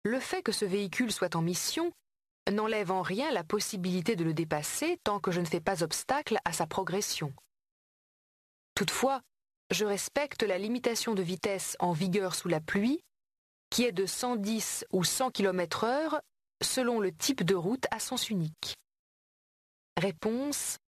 Le fait que ce véhicule soit en mission n'enlève en rien la possibilité de le dépasser tant que je ne fais pas obstacle à sa progression. Toutefois, je respecte la limitation de vitesse en vigueur sous la pluie, qui est de 110 ou 100 km/h selon le type de route à sens unique. Réponse